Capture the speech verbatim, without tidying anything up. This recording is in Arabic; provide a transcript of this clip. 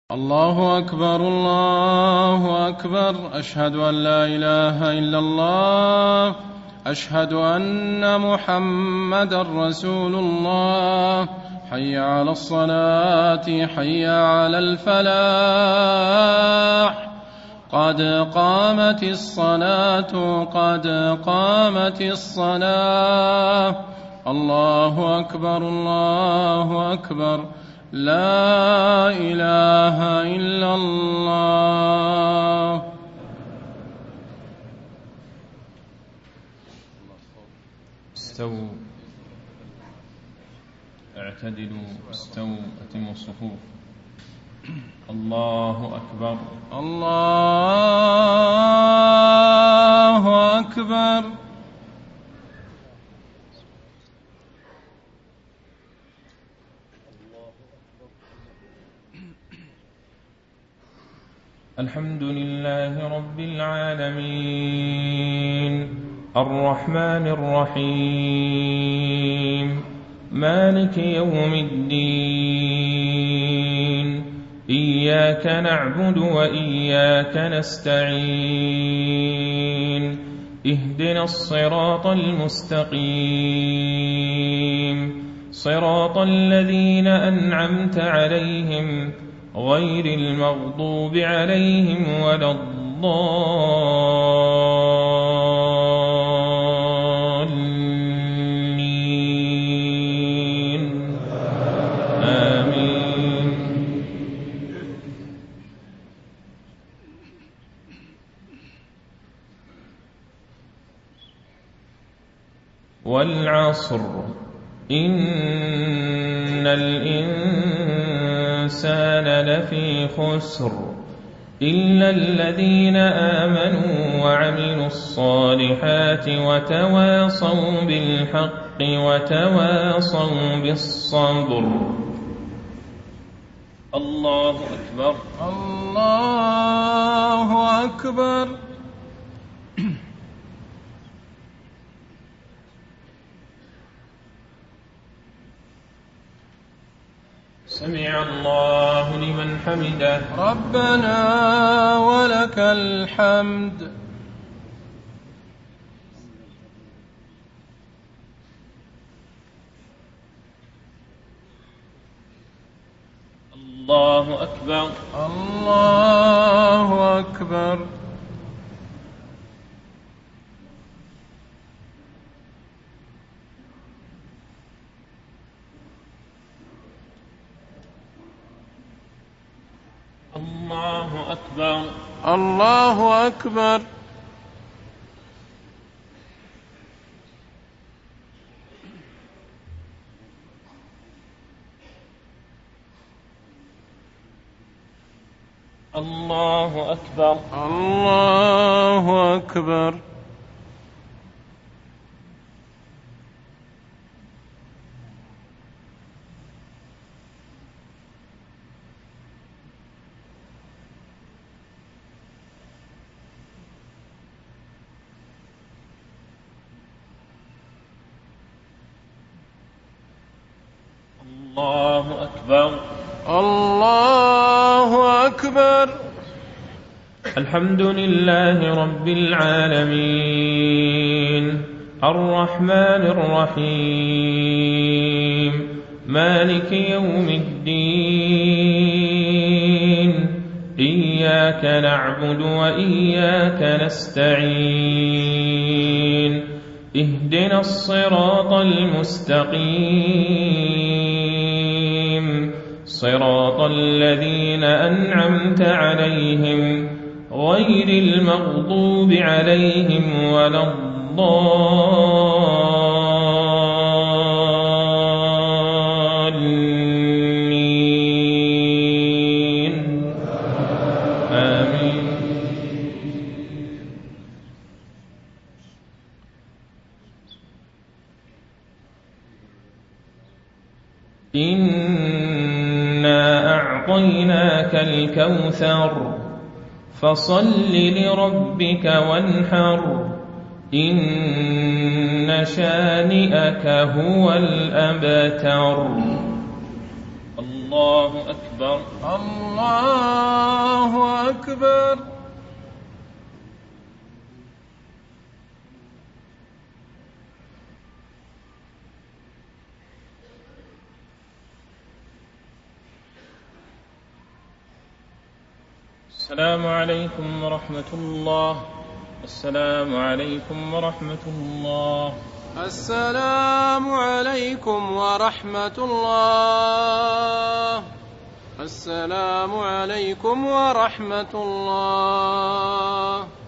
الله أكبر الله أكبر. أشهد أن لا إله إلا الله. أشهد أن محمدا رسول الله. حي على الصلاة حي على الفلاح. قد قامت الصلاة قد قامت الصلاة. الله أكبر الله أكبر. لا إله إلا الله. استووا اعتدلوا استووا أتموا الصفوف. الله أكبر الله أكبر. الحمد لله رب العالمين الرحمن الرحيم مالك يوم الدين. إياك نعبد وإياك نستعين. اهدنا الصراط المستقيم صراط الذين أنعمت عليهم غير المغضوب عليهم ولا الضالين. آمين. والعصر إن الإنسان لفي خسر إلا الذين آمنوا وعملوا الصالحات وتواصوا بالحق وتواصوا بالصبر. الله أكبر الله أكبر. سمع الله لمن حمده. ربنا ولك الحمد. الله أكبر الله أكبر. الله أكبر الله أكبر. الله أكبر الله أكبر. الله أكبر الله أكبر. الحمد لله رب العالمين الرحمن الرحيم مالك يوم الدين. إياك نعبد وإياك نستعين. اهدنا الصراط المستقيم صراط الذين أنعمت عليهم غير المغضوب عليهم ولا الضالين. آمين. إنا أعطيناك الكوثر فصل لربك وانحر. إن شانئك هو الأبتر. الله أكبر الله أكبر. السلام عليكم ورحمة الله. السلام عليكم ورحمة الله. السلام عليكم ورحمة الله. السلام عليكم ورحمة الله.